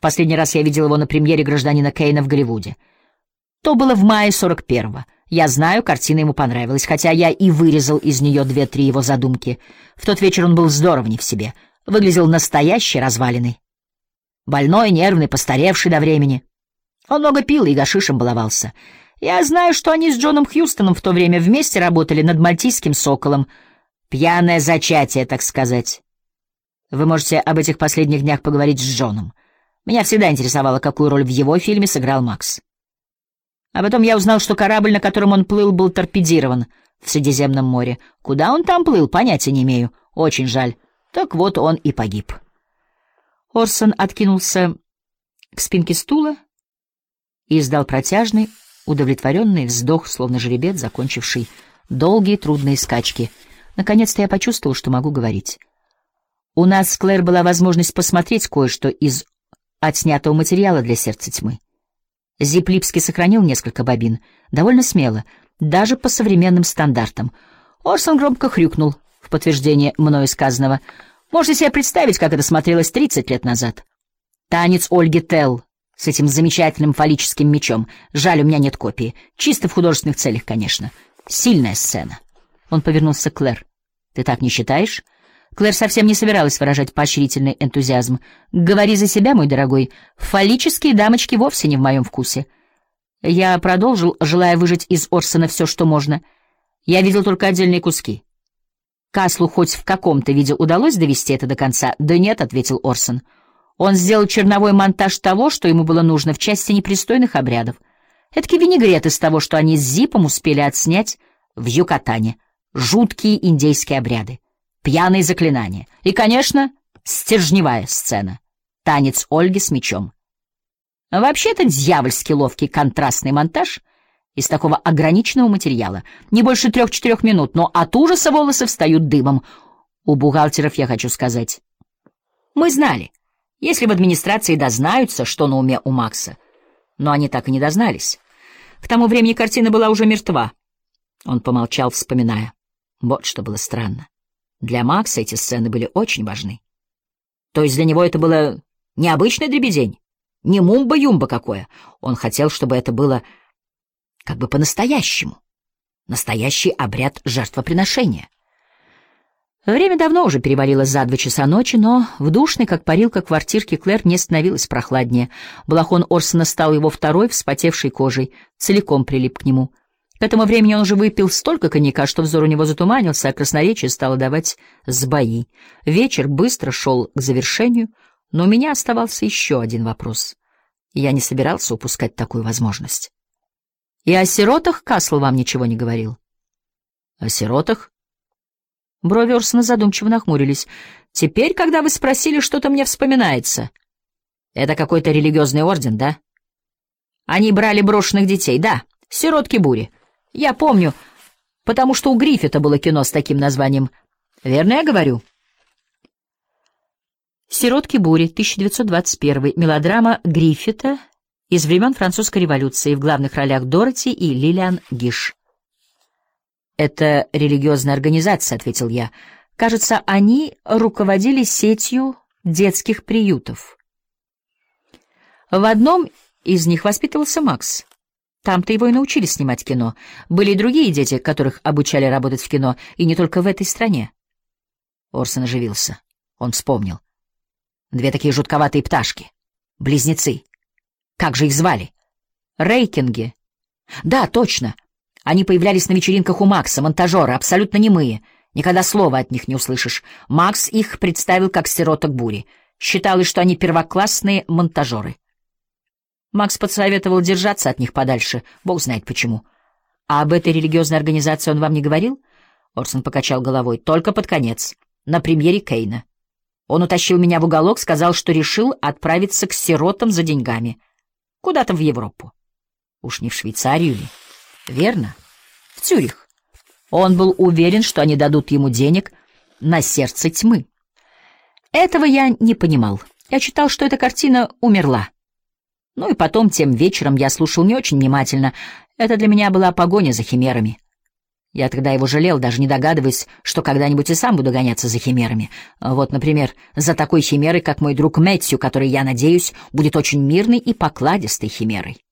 последний раз я видел его на премьере «Гражданина Кейна» в Голливуде. То было в мае 41-го. Я знаю, картина ему понравилась, хотя я и вырезал из нее 2-3 его задумки. В тот вечер он был здоров не в себе. Выглядел настоящей развалиной. Больной, нервный, постаревший до времени. Он много пил и гашишем баловался. Я знаю, что они с Джоном Хьюстоном в то время вместе работали над «Мальтийским соколом». Пьяное зачатие, так сказать. Вы можете об этих последних днях поговорить с Джоном. Меня всегда интересовало, какую роль в его фильме сыграл Макс. А потом я узнал, что корабль, на котором он плыл, был торпедирован в Средиземном море. Куда он там плыл, понятия не имею. Очень жаль. Так вот он и погиб. Орсон откинулся к спинке стула и издал протяжный, удовлетворенный вздох, словно жеребец, закончивший долгие трудные скачки. Наконец-то я почувствовал, что могу говорить. У нас с Клэр была возможность посмотреть кое-что из отснятого материала для «Сердца тьмы». Зип Липский сохранил несколько бобин, довольно смело, даже по современным стандартам. Орсон громко хрюкнул в подтверждение мною сказанного. Можете себе представить, как это смотрелось 30 лет назад? Танец Ольги Телл с этим замечательным фаллическим мечом. Жаль, у меня нет копии. Чисто в художественных целях, конечно. Сильная сцена. Он повернулся к Клэр. Ты так не считаешь? Клэр совсем не собиралась выражать поощрительный энтузиазм. «Говори за себя, мой дорогой. Фаллические дамочки вовсе не в моем вкусе». Я продолжил, желая выжать из Орсона все, что можно. Я видел только отдельные куски. «Каслу хоть в каком-то виде удалось довести это до конца?» «Да нет», — ответил Орсон. «Он сделал черновой монтаж того, что ему было нужно в части непристойных обрядов. Эдакий винегрет из того, что они с Зипом успели отснять в Юкатане. Жуткие индейские обряды. Пьяные заклинания. И, конечно, стержневая сцена. Танец Ольги с мечом. Вообще-то дьявольски ловкий контрастный монтаж из такого ограниченного материала. Не больше 3-4 минут, но от ужаса волосы встают дыбом. У бухгалтеров, я хочу сказать. Мы знали, если в администрации дознаются, что на уме у Макса. Но они так и не дознались. К тому времени картина была уже мертва. Он помолчал, вспоминая. Вот что было странно. Для Макса эти сцены были очень важны. То есть для него это было не обычный дребедень, не мумба-юмба какое. Он хотел, чтобы это было как бы по-настоящему. Настоящий обряд жертвоприношения. Время давно уже перевалило за 2 часа ночи, но в душной, как парилка, квартирке Клэр не становилось прохладнее. Балахон Орсона стал его второй, вспотевшей кожей, целиком прилип к нему. К этому времени он уже выпил столько коньяка, что взор у него затуманился, а красноречие стало давать сбои. Вечер быстро шел к завершению, но у меня оставался еще один вопрос. Я не собирался упускать такую возможность. И о сиротах Касл вам ничего не говорил? О сиротах? Брови Орсона задумчиво нахмурились. Теперь, когда вы спросили, что-то мне вспоминается. Это какой-то религиозный орден, да? Они брали брошенных детей, да, сиротки бури. Я помню, потому что у Гриффита было кино с таким названием. Верно я говорю? «Сиротки бури», 1921, мелодрама Гриффита из времен Французской революции, в главных ролях Дороти и Лилиан Гиш. «Это религиозная организация», — ответил я. «Кажется, они руководили сетью детских приютов. В одном из них воспитывался Макс. Там-то его и научили снимать кино. Были и другие дети, которых обучали работать в кино, и не только в этой стране». Орсон оживился. Он вспомнил. 2 такие жутковатые пташки. Близнецы. Как же их звали? Рейкинги. Да, точно. Они появлялись на вечеринках у Макса, монтажеры, абсолютно немые. Никогда слова от них не услышишь. Макс их представил как сироток бури. Считалось, что они первоклассные монтажеры. Макс посоветовал держаться от них подальше, бог знает почему. А об этой религиозной организации он вам не говорил? Орсон покачал головой. Только под конец, на премьере Кейна. Он утащил меня в уголок, сказал, что решил отправиться к сиротам за деньгами. Куда-то в Европу. Уж не в Швейцарию ли? Верно? В Цюрих. Он был уверен, что они дадут ему денег на «Сердце тьмы». Этого я не понимал. Я считал, что эта картина умерла. Ну и потом, тем вечером, я слушал не очень внимательно. Это для меня была погоня за химерами. Я тогда его жалел, даже не догадываясь, что когда-нибудь и сам буду гоняться за химерами. Вот, например, за такой химерой, как мой друг Мэтью, который, я надеюсь, будет очень мирной и покладистой химерой.